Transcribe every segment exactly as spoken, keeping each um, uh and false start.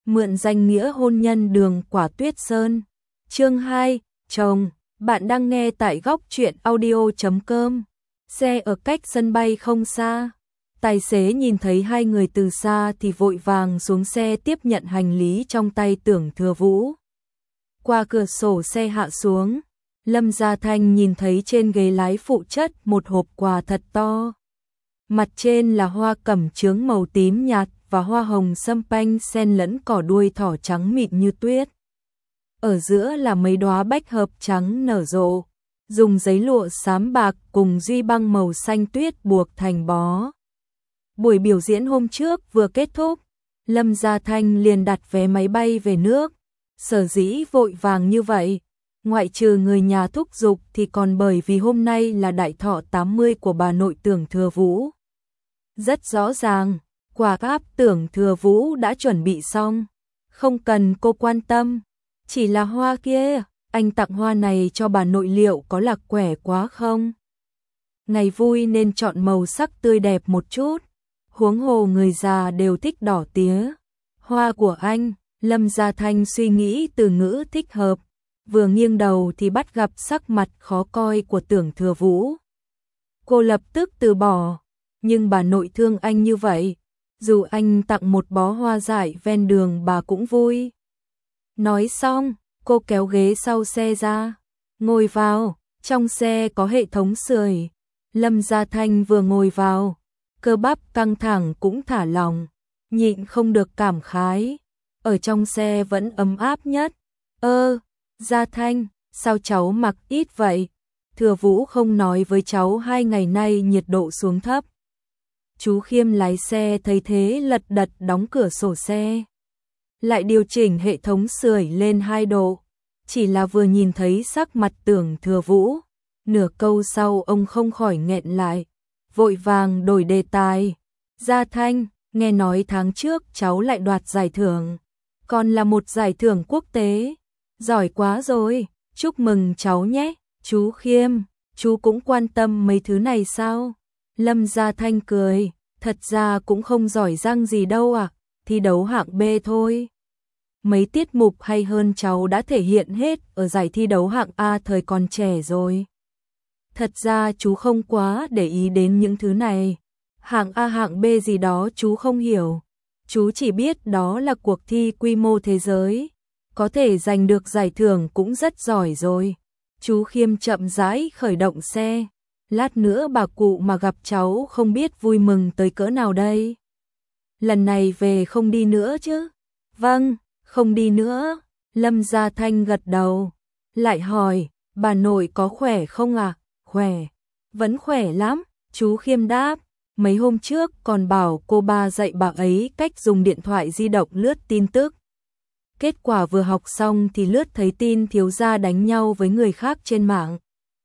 mượn danh nghĩa hôn nhân Đường Quả Tuyết Sơn. Chương hai, chồng, bạn đang nghe tại góc truyện audio chấm com. Xe ở cách sân bay không xa. Tài xế nhìn thấy hai người từ xa thì vội vàng xuống xe tiếp nhận hành lý trong tay Tưởng Thừa Vũ. Qua cửa sổ xe hạ xuống, Lâm Gia Thanh nhìn thấy trên ghế lái phụ chất một hộp quà thật to. Mặt trên là hoa cẩm chướng màu tím nhạt và hoa hồng sâm panh xen lẫn cỏ đuôi thỏ trắng mịn như tuyết. Ở giữa là mấy đóa bách hợp trắng nở rộ, dùng giấy lụa xám bạc cùng duy băng màu xanh tuyết buộc thành bó. Buổi biểu diễn hôm trước vừa kết thúc, Lâm Gia Thanh liền đặt vé máy bay về nước. Sở dĩ vội vàng như vậy, ngoại trừ người nhà thúc giục thì còn bởi vì hôm nay là đại thọ tám mươi của bà nội Tưởng Thừa Vũ. Rất rõ ràng, quà cáp Tưởng Thừa Vũ đã chuẩn bị xong, không cần cô quan tâm. Chỉ là hoa kia, anh tặng hoa này cho bà nội liệu có lạc quẻ quá không? Ngày vui nên chọn màu sắc tươi đẹp một chút, huống hồ người già đều thích đỏ tía. Hoa của anh, Lâm Gia Thanh suy nghĩ từ ngữ thích hợp, vừa nghiêng đầu thì bắt gặp sắc mặt khó coi của Tưởng Thừa Vũ. Cô lập tức từ bỏ, nhưng bà nội thương anh như vậy, dù anh tặng một bó hoa dại ven đường bà cũng vui. Nói xong, cô kéo ghế sau xe ra, ngồi vào, trong xe có hệ thống sưởi. Lâm Gia Thanh vừa ngồi vào, cơ bắp căng thẳng cũng thả lỏng, nhịn không được cảm khái. Ở trong xe vẫn ấm áp nhất. Ơ, Gia Thanh, sao cháu mặc ít vậy? Thừa Vũ không nói với cháu hai ngày nay nhiệt độ xuống thấp. Chú Khiêm lái xe thấy thế lật đật đóng cửa sổ xe, lại điều chỉnh hệ thống sưởi lên hai độ. Chỉ là vừa nhìn thấy sắc mặt Tưởng Thừa Vũ, nửa câu sau ông không khỏi nghẹn lại, vội vàng đổi đề tài. Gia Thanh, nghe nói tháng trước cháu lại đoạt giải thưởng, còn là một giải thưởng quốc tế. Giỏi quá rồi, chúc mừng cháu nhé. Chú Khiêm, chú cũng quan tâm mấy thứ này sao? Lâm Gia Thanh cười, thật ra cũng không giỏi giang gì đâu ạ, à, thi đấu hạng B thôi. Mấy tiết mục hay hơn cháu đã thể hiện hết ở giải thi đấu hạng A thời còn trẻ rồi. Thật ra chú không quá để ý đến những thứ này. Hạng A hạng B gì đó chú không hiểu. Chú chỉ biết đó là cuộc thi quy mô thế giới. Có thể giành được giải thưởng cũng rất giỏi rồi. Chú Khiêm chậm rãi khởi động xe. Lát nữa bà cụ mà gặp cháu không biết vui mừng tới cỡ nào đây. Lần này về không đi nữa chứ? Vâng, không đi nữa. Lâm Gia Thanh gật đầu. Lại hỏi, bà nội có khỏe không à? Khỏe, vẫn khỏe lắm. Chú Khiêm đáp, mấy hôm trước còn bảo cô ba dạy bà ấy cách dùng điện thoại di động lướt tin tức. Kết quả vừa học xong thì lướt thấy tin thiếu gia đánh nhau với người khác trên mạng.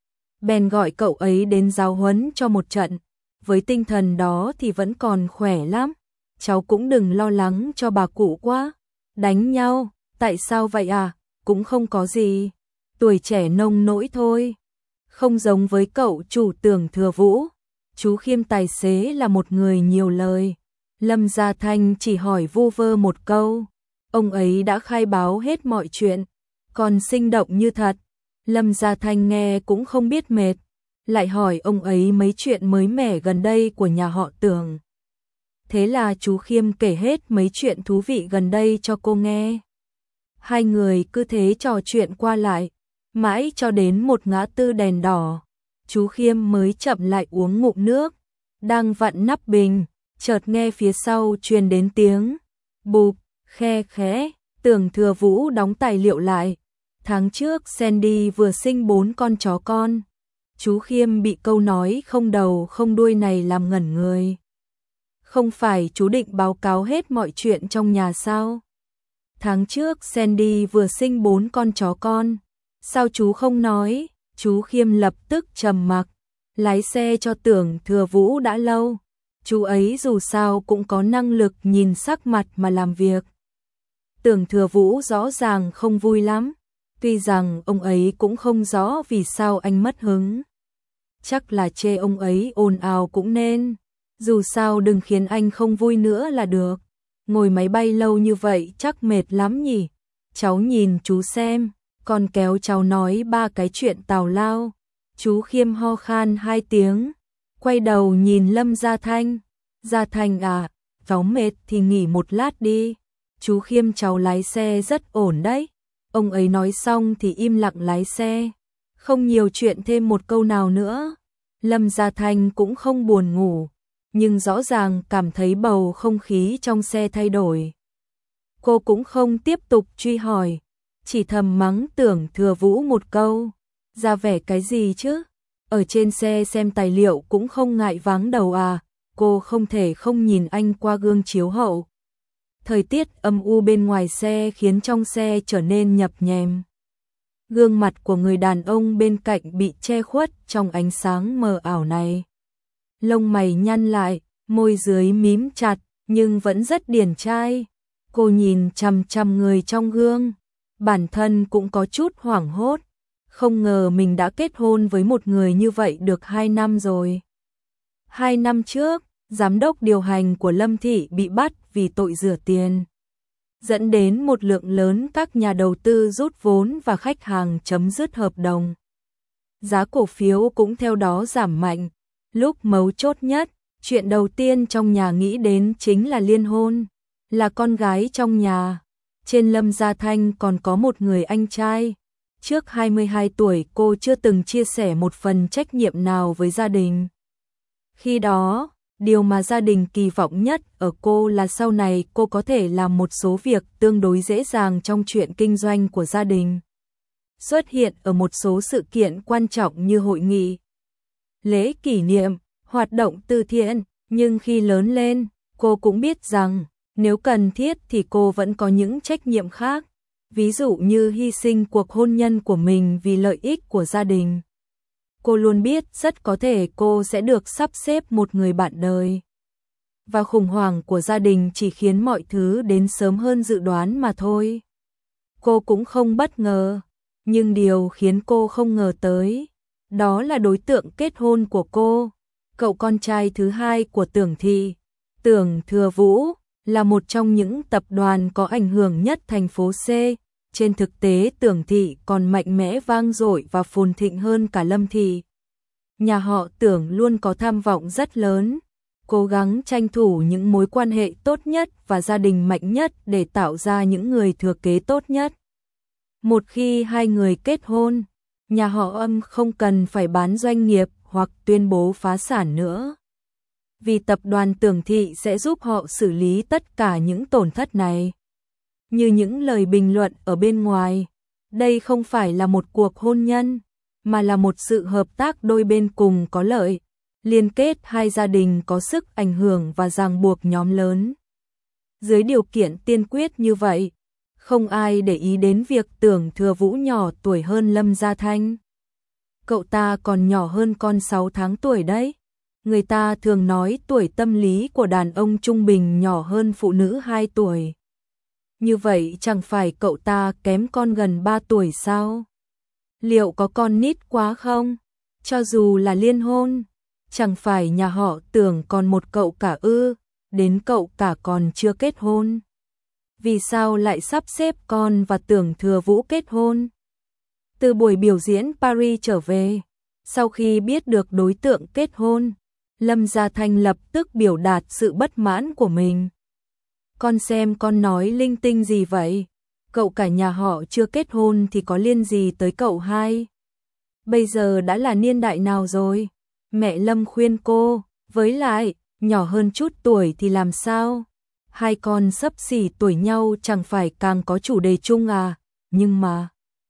Bèn gọi cậu ấy đến giáo huấn cho một trận. Với tinh thần đó thì vẫn còn khỏe lắm. Cháu cũng đừng lo lắng cho bà cụ quá. Đánh nhau, tại sao vậy à? Cũng không có gì. Tuổi trẻ nông nỗi thôi. Không giống với cậu chủ Tưởng Thừa Vũ. Chú Khiêm tài xế là một người nhiều lời. Lâm Gia Thanh chỉ hỏi vu vơ một câu. Ông ấy đã khai báo hết mọi chuyện, còn sinh động như thật. Lâm Gia Thanh nghe cũng không biết mệt, lại hỏi ông ấy mấy chuyện mới mẻ gần đây của nhà họ Tưởng. Thế là chú Khiêm kể hết mấy chuyện thú vị gần đây cho cô nghe. Hai người cứ thế trò chuyện qua lại, mãi cho đến một ngã tư đèn đỏ. Chú Khiêm mới chậm lại uống ngụm nước, đang vặn nắp bình, chợt nghe phía sau truyền đến tiếng bụp, khe khẽ. Tưởng Thừa Vũ đóng tài liệu lại. Tháng trước Sandy vừa sinh bốn con chó con. Chú Khiêm bị câu nói không đầu không đuôi này làm ngẩn người. Không phải chú định báo cáo hết mọi chuyện trong nhà sao? Tháng trước Sandy vừa sinh bốn con chó con. Sao chú không nói? Chú Khiêm lập tức trầm mặc. Lái xe cho Tưởng Thừa Vũ đã lâu. Chú ấy dù sao cũng có năng lực nhìn sắc mặt mà làm việc. Tưởng Thừa Vũ rõ ràng không vui lắm. Tuy rằng ông ấy cũng không rõ vì sao anh mất hứng. Chắc là chê ông ấy ồn ào cũng nên. Dù sao đừng khiến anh không vui nữa là được. ngồi máy bay lâu như vậy chắc mệt lắm nhỉ. Cháu nhìn chú xem, con kéo cháu nói ba cái chuyện tào lao. Chú Khiêm ho khan hai tiếng, quay đầu nhìn Lâm Gia Thanh. Gia Thanh à, cháu mệt thì nghỉ một lát đi. Chú Khiêm cháu lái xe rất ổn đấy. Ông ấy nói xong thì im lặng lái xe, không nhiều chuyện thêm một câu nào nữa. Lâm Gia Thanh cũng không buồn ngủ, nhưng rõ ràng cảm thấy bầu không khí trong xe thay đổi. Cô cũng không tiếp tục truy hỏi, chỉ thầm mắng Tưởng Thừa Vũ một câu. Ra vẻ cái gì chứ? Ở trên xe xem tài liệu cũng không ngại váng đầu à? Cô không thể không nhìn anh qua gương chiếu hậu. Thời tiết âm u bên ngoài xe khiến trong xe trở nên nhập nhèm. Gương mặt của người đàn ông bên cạnh bị che khuất trong ánh sáng mờ ảo này. Lông mày nhăn lại, môi dưới mím chặt, nhưng vẫn rất điển trai. Cô nhìn chằm chằm người trong gương, bản thân cũng có chút hoảng hốt. Không ngờ mình đã kết hôn với một người như vậy được hai năm rồi. Hai năm trước, giám đốc điều hành của Lâm Thị bị bắt vì tội rửa tiền, dẫn đến một lượng lớn các nhà đầu tư rút vốn và khách hàng chấm dứt hợp đồng. Giá cổ phiếu cũng theo đó giảm mạnh. Lúc mấu chốt nhất, chuyện đầu tiên trong nhà nghĩ đến chính là liên hôn, là con gái trong nhà. Trên Lâm Gia Thanh còn có một người anh trai. Trước hai mươi hai tuổi cô chưa từng chia sẻ một phần trách nhiệm nào với gia đình. Khi đó, điều mà gia đình kỳ vọng nhất ở cô là sau này cô có thể làm một số việc tương đối dễ dàng trong chuyện kinh doanh của gia đình. Xuất hiện ở một số sự kiện quan trọng như hội nghị, lễ kỷ niệm, hoạt động từ thiện, nhưng khi lớn lên, cô cũng biết rằng nếu cần thiết thì cô vẫn có những trách nhiệm khác, ví dụ như hy sinh cuộc hôn nhân của mình vì lợi ích của gia đình. Cô luôn biết rất có thể cô sẽ được sắp xếp một người bạn đời. Và khủng hoảng của gia đình chỉ khiến mọi thứ đến sớm hơn dự đoán mà thôi. Cô cũng không bất ngờ, nhưng điều khiến cô không ngờ tới, đó là đối tượng kết hôn của cô, cậu con trai thứ hai của Tưởng Thị, Tưởng Thừa Vũ, là một trong những tập đoàn có ảnh hưởng nhất thành phố C. Trên thực tế Tưởng Thị còn mạnh mẽ vang dội và phồn thịnh hơn cả Lâm Thị. Nhà họ Tưởng luôn có tham vọng rất lớn, cố gắng tranh thủ những mối quan hệ tốt nhất và gia đình mạnh nhất để tạo ra những người thừa kế tốt nhất. Một khi hai người kết hôn, nhà họ Âm không cần phải bán doanh nghiệp hoặc tuyên bố phá sản nữa. Vì tập đoàn Tưởng Thị sẽ giúp họ xử lý tất cả những tổn thất này. Như những lời bình luận ở bên ngoài, đây không phải là một cuộc hôn nhân, mà là một sự hợp tác đôi bên cùng có lợi, liên kết hai gia đình có sức ảnh hưởng và ràng buộc nhóm lớn. Dưới điều kiện tiên quyết như vậy, không ai để ý đến việc Tưởng Thừa Vũ nhỏ tuổi hơn Lâm Gia Thanh. Cậu ta còn nhỏ hơn con sáu tháng tuổi đấy. Người ta thường nói tuổi tâm lý của đàn ông trung bình nhỏ hơn phụ nữ hai tuổi. Như vậy chẳng phải cậu ta kém con gần ba tuổi sao? Liệu có con nít quá không? Cho dù là liên hôn, chẳng phải nhà họ Tưởng còn một cậu cả ư, đến cậu cả còn chưa kết hôn. Vì sao lại sắp xếp con và Tưởng Thừa Vũ kết hôn? Từ buổi biểu diễn Paris trở về, sau khi biết được đối tượng kết hôn, Lâm Gia Thanh lập tức biểu đạt sự bất mãn của mình. Con xem con nói linh tinh gì vậy? Cậu cả nhà họ chưa kết hôn thì có liên gì tới cậu hai? Bây giờ đã là niên đại nào rồi? Mẹ Lâm khuyên cô, với lại, nhỏ hơn chút tuổi thì làm sao? Hai con xấp xỉ tuổi nhau chẳng phải càng có chủ đề chung à? Nhưng mà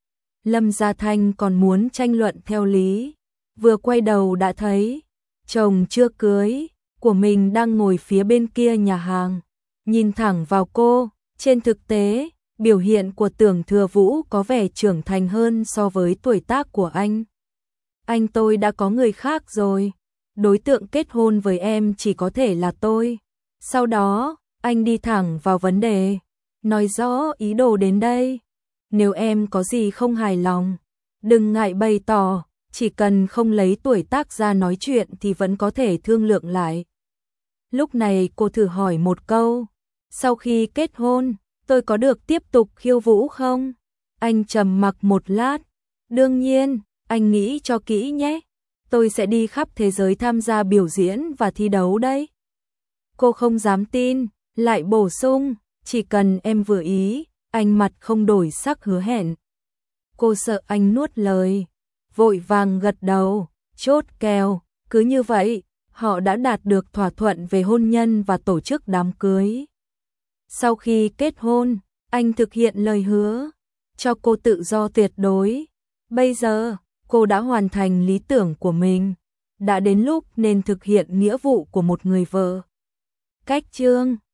Lâm Gia Thanh còn muốn tranh luận theo lý, vừa quay đầu đã thấy chồng chưa cưới của mình đang ngồi phía bên kia nhà hàng, nhìn thẳng vào cô. Trên thực tế, biểu hiện của Tưởng Thừa Vũ có vẻ trưởng thành hơn so với tuổi tác của anh. Anh tôi đã có người khác rồi, đối tượng kết hôn với em chỉ có thể là tôi. Sau đó, anh đi thẳng vào vấn đề, nói rõ ý đồ đến đây. Nếu em có gì không hài lòng, đừng ngại bày tỏ, chỉ cần không lấy tuổi tác ra nói chuyện thì vẫn có thể thương lượng lại. Lúc này cô thử hỏi một câu, Sau khi kết hôn, tôi có được tiếp tục khiêu vũ không? Anh trầm mặc một lát. Đương nhiên, anh nghĩ cho kỹ nhé. Tôi sẽ đi khắp thế giới tham gia biểu diễn và thi đấu đấy. Cô không dám tin, lại bổ sung, chỉ cần em vừa ý. Anh mặt không đổi sắc hứa hẹn. Cô sợ anh nuốt lời, vội vàng gật đầu, chốt kèo. Cứ như vậy, họ đã đạt được thỏa thuận về hôn nhân và tổ chức đám cưới. Sau khi kết hôn, anh thực hiện lời hứa, cho cô tự do tuyệt đối. Bây giờ, cô đã hoàn thành lý tưởng của mình, đã đến lúc nên thực hiện nghĩa vụ của một người vợ. Cách chương